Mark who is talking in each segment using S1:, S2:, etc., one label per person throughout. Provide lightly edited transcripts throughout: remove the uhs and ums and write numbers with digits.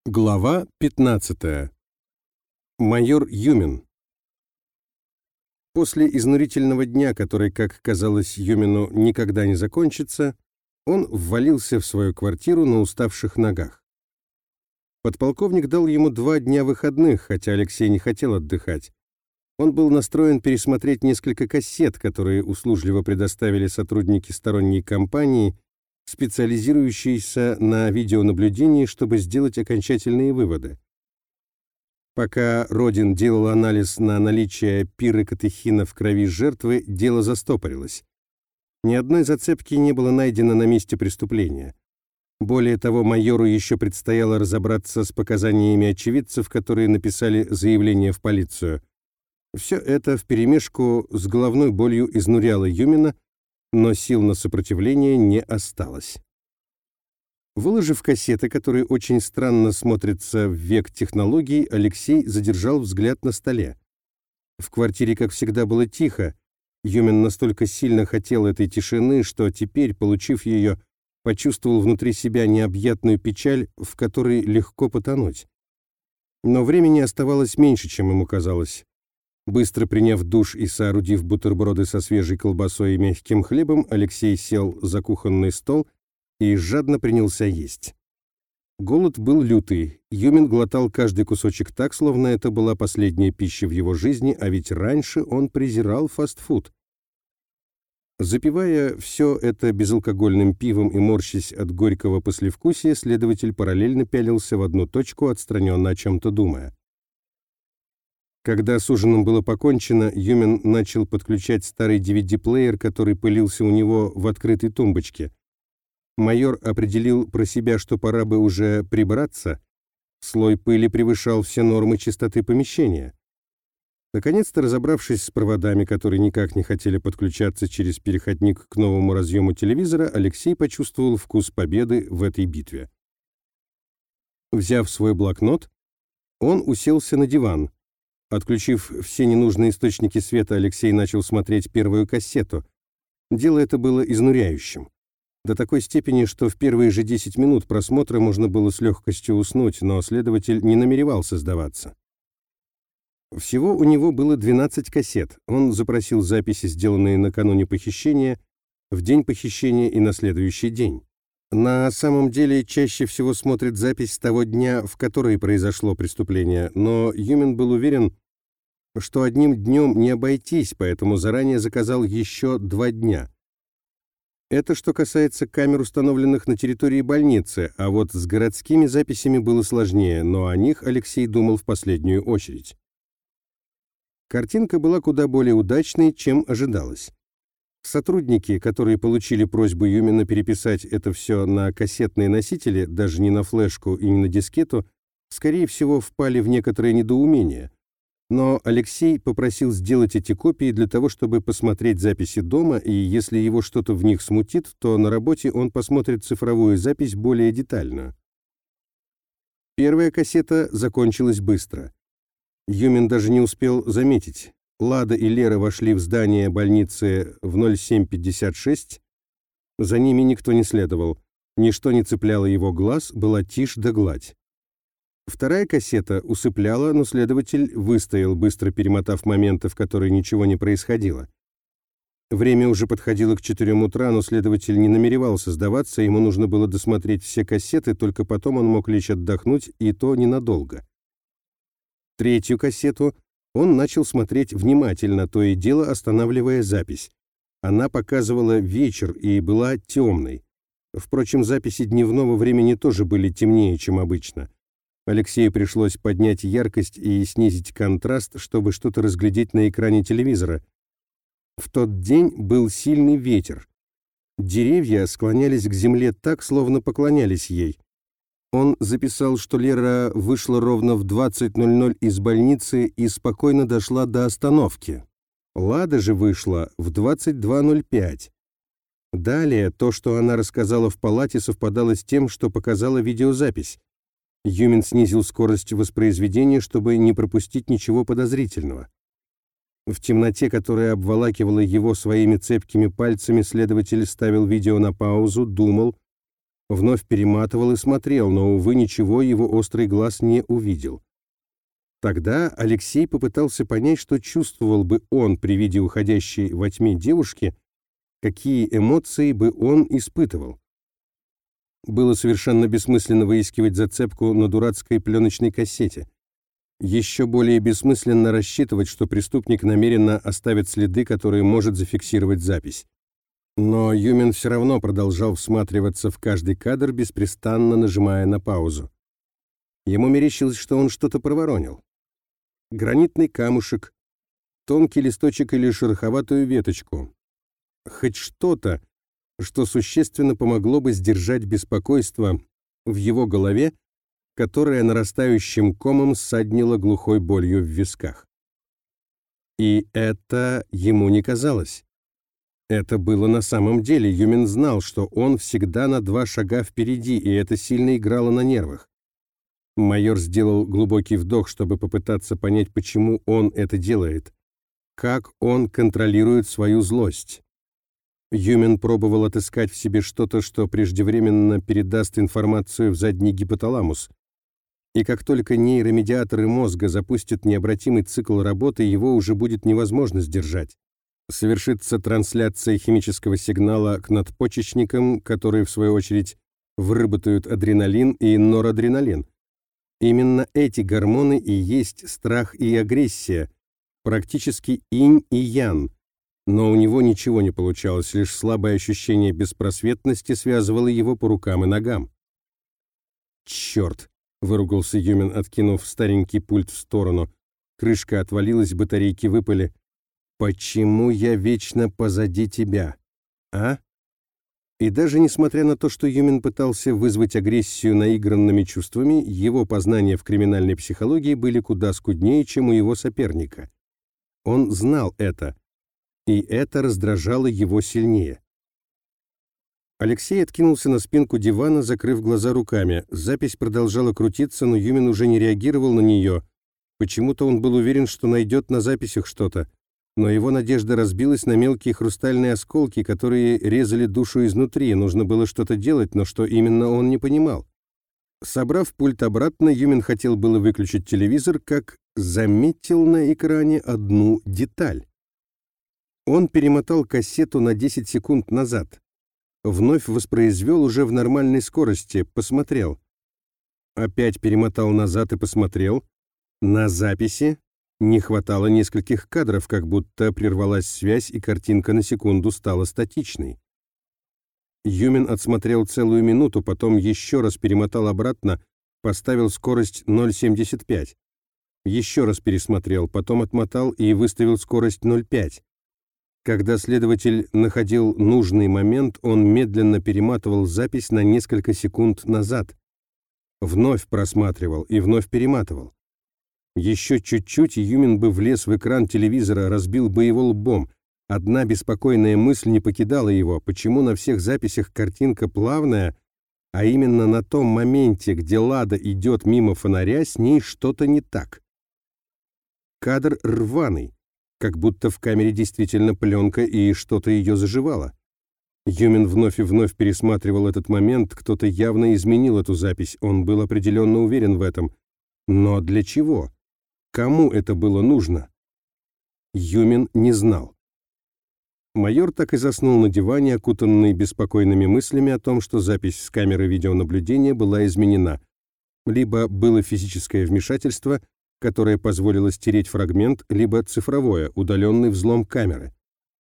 S1: Глава 15. Майор Юмин. После изнурительного дня, который, как казалось Юмину, никогда не закончится, он ввалился в свою квартиру на уставших ногах. Подполковник дал ему 2 дня выходных, хотя Алексей не хотел отдыхать. Он был настроен пересмотреть несколько кассет, которые услужливо предоставили сотрудники сторонней компании, специализирующиеся на видеонаблюдении, чтобы сделать окончательные выводы. Пока Родин делал анализ на наличие пирокатехина в крови жертвы, дело застопорилось. Ни одной зацепки не было найдено на месте преступления. Более того, майору еще предстояло разобраться с показаниями очевидцев, которые написали заявление в полицию. Все это вперемешку с головной болью изнуряло Юмина, но сил на сопротивление не осталось. Выложив кассеты, которые очень странно смотрятся в век технологий, Алексей задержал взгляд на столе. В квартире, как всегда, было тихо. Юмин настолько сильно хотел этой тишины, что теперь, получив ее, почувствовал внутри себя необъятную печаль, в которой легко потонуть. Но времени оставалось меньше, чем ему казалось. Быстро приняв душ и соорудив бутерброды со свежей колбасой и мягким хлебом, Алексей сел за кухонный стол и жадно принялся есть. Голод был лютый. Юмин глотал каждый кусочек так, словно это была последняя пища в его жизни, а ведь раньше он презирал фастфуд. Запивая все это безалкогольным пивом и морщась от горького послевкусия, следователь параллельно пялился в одну точку, отстраненно о чем-то думая. Когда с ужином было покончено, Юмин начал подключать старый DVD-плеер, который пылился у него в открытой тумбочке. Майор определил про себя, что пора бы уже прибраться. Слой пыли превышал все нормы чистоты помещения. Наконец-то, разобравшись с проводами, которые никак не хотели подключаться через переходник к новому разъему телевизора, Алексей почувствовал вкус победы в этой битве. Взяв свой блокнот, он уселся на диван. Отключив все ненужные источники света, Алексей начал смотреть первую кассету. Дело это было изнуряющим. До такой степени, что в первые же 10 минут просмотра можно было с легкостью уснуть, но следователь не намеревался сдаваться. Всего у него было 12 кассет. Он запросил записи, сделанные накануне похищения, в день похищения и на следующий день. На самом деле, чаще всего смотрит запись с того дня, в который произошло преступление, но Юмин был уверен, что одним днем не обойтись, поэтому заранее заказал еще 2 дня. Это что касается камер, установленных на территории больницы, а вот с городскими записями было сложнее, но о них Алексей думал в последнюю очередь. Картинка была куда более удачной, чем ожидалось. Сотрудники, которые получили просьбу Юмина переписать это все на кассетные носители, даже не на флешку и не на дискету, скорее всего, впали в некоторое недоумение. Но Алексей попросил сделать эти копии для того, чтобы посмотреть записи дома, и если его что-то в них смутит, то на работе он посмотрит цифровую запись более детальную. Первая кассета закончилась быстро. Юмин даже не успел заметить. Лада и Лера вошли в здание больницы в 07:56. За ними никто не следовал. Ничто не цепляло его глаз, была тишь да гладь. Вторая кассета усыпляла, но следователь выстоял, быстро перемотав моменты, в которые ничего не происходило. Время уже подходило к 4 утра, но следователь не намеревался сдаваться, ему нужно было досмотреть все кассеты, только потом он мог лечь отдохнуть, и то ненадолго. Третью кассету он начал смотреть внимательно, то и дело останавливая запись. Она показывала вечер и была темной. Впрочем, записи дневного времени тоже были темнее, чем обычно. Алексею пришлось поднять яркость и снизить контраст, чтобы что-то разглядеть на экране телевизора. В тот день был сильный ветер. Деревья склонялись к земле так, словно поклонялись ей. Он записал, что Лера вышла ровно в 20:00 из больницы и спокойно дошла до остановки. Лада же вышла в 22:05. Далее то, что она рассказала в палате, совпадало с тем, что показала видеозапись. Юмин снизил скорость воспроизведения, чтобы не пропустить ничего подозрительного. В темноте, которая обволакивала его своими цепкими пальцами, следователь ставил видео на паузу, думал, Вновь перематывал и смотрел, но, увы, ничего его острый глаз не увидел. Тогда Алексей попытался понять, что чувствовал бы он при виде уходящей во тьме девушки, какие эмоции бы он испытывал. Было совершенно бессмысленно выискивать зацепку на дурацкой пленочной кассете. Еще более бессмысленно рассчитывать, что преступник намеренно оставит следы, которые может зафиксировать запись. Но Юмин все равно продолжал всматриваться в каждый кадр, беспрестанно нажимая на паузу. Ему мерещилось, что он что-то проворонил. Гранитный камушек, тонкий листочек или шероховатую веточку. Хоть что-то, что существенно помогло бы сдержать беспокойство в его голове, которое нарастающим комом ссаднило глухой болью в висках. И это ему не казалось. Это было на самом деле. Юмин знал, что он всегда на 2 шага впереди, и это сильно играло на нервах. Майор сделал глубокий вдох, чтобы попытаться понять, почему он это делает, как он контролирует свою злость. Юмин пробовал отыскать в себе что-то, что преждевременно передаст информацию в задний гипоталамус. И как только нейромедиаторы мозга запустят необратимый цикл работы, его уже будет невозможно сдержать. Совершится трансляция химического сигнала к надпочечникам, которые, в свою очередь, выработают адреналин и норадреналин. Именно эти гормоны и есть страх и агрессия, практически инь и ян. Но у него ничего не получалось, лишь слабое ощущение беспросветности связывало его по рукам и ногам. «Черт!» — выругался Юмин, откинув старенький пульт в сторону. Крышка отвалилась, батарейки выпали. «Почему я вечно позади тебя? А?» И даже несмотря на то, что Юмин пытался вызвать агрессию наигранными чувствами, его познания в криминальной психологии были куда скуднее, чем у его соперника. Он знал это, и это раздражало его сильнее. Алексей откинулся на спинку дивана, закрыв глаза руками. Запись продолжала крутиться, но Юмин уже не реагировал на нее. Почему-то он был уверен, что найдет на записях что-то. Но его надежда разбилась на мелкие хрустальные осколки, которые резали душу изнутри. Нужно было что-то делать, но что именно он не понимал. Собрав пульт обратно, Юмин хотел было выключить телевизор, как заметил на экране одну деталь. Он перемотал кассету на 10 секунд назад. Вновь воспроизвел уже в нормальной скорости, посмотрел. Опять перемотал назад и посмотрел. На записи не хватало нескольких кадров, как будто прервалась связь, и картинка на секунду стала статичной. Юмин отсмотрел целую минуту, потом еще раз перемотал обратно, поставил скорость 0,75. Еще раз пересмотрел, потом отмотал и выставил скорость 0,5. Когда следователь находил нужный момент, он медленно перематывал запись на несколько секунд назад. Вновь просматривал и вновь перематывал. Еще чуть-чуть, и Юмин бы влез в экран телевизора, разбил бы его лбом. Одна беспокойная мысль не покидала его, почему на всех записях картинка плавная, а именно на том моменте, где Лада идет мимо фонаря, с ней что-то не так. Кадр рваный, как будто в камере действительно пленка и что-то ее заживало. Юмин вновь и вновь пересматривал этот момент, кто-то явно изменил эту запись, он был определенно уверен в этом. Но для чего? Кому это было нужно? Юмин не знал. Майор так и заснул на диване, окутанный беспокойными мыслями о том, что запись с камеры видеонаблюдения была изменена. Либо было физическое вмешательство, которое позволило стереть фрагмент, либо цифровое, удаленный взлом камеры.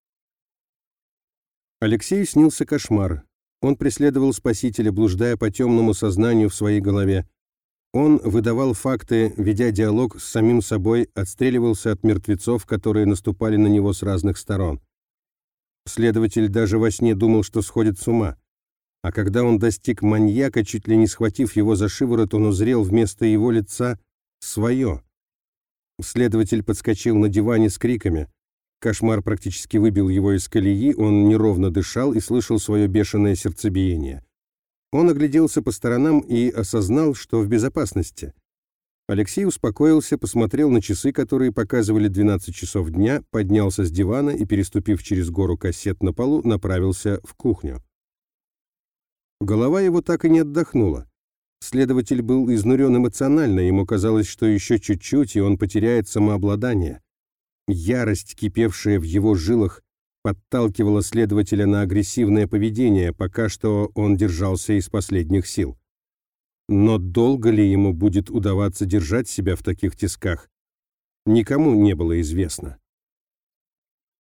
S1: Алексею снился кошмар. Он преследовал спасителя, блуждая по темному сознанию в своей голове. Он выдавал факты, ведя диалог с самим собой, отстреливался от мертвецов, которые наступали на него с разных сторон. Следователь даже во сне думал, что сходит с ума. А когда он достиг маньяка, чуть ли не схватив его за шиворот, он узрел вместо его лица свое. Следователь подскочил на диване с криками. Кошмар практически выбил его из колеи, он неровно дышал и слышал свое бешеное сердцебиение. Он огляделся по сторонам и осознал, что в безопасности. Алексей успокоился, посмотрел на часы, которые показывали 12 часов дня, поднялся с дивана и, переступив через гору кассет на полу, направился в кухню. Голова его так и не отдохнула. Следователь был изнурен эмоционально, ему казалось, что еще чуть-чуть, и он потеряет самообладание. Ярость, кипевшая в его жилах, подталкивала следователя на агрессивное поведение, пока что он держался из последних сил. Но долго ли ему будет удаваться держать себя в таких тисках, никому не было известно.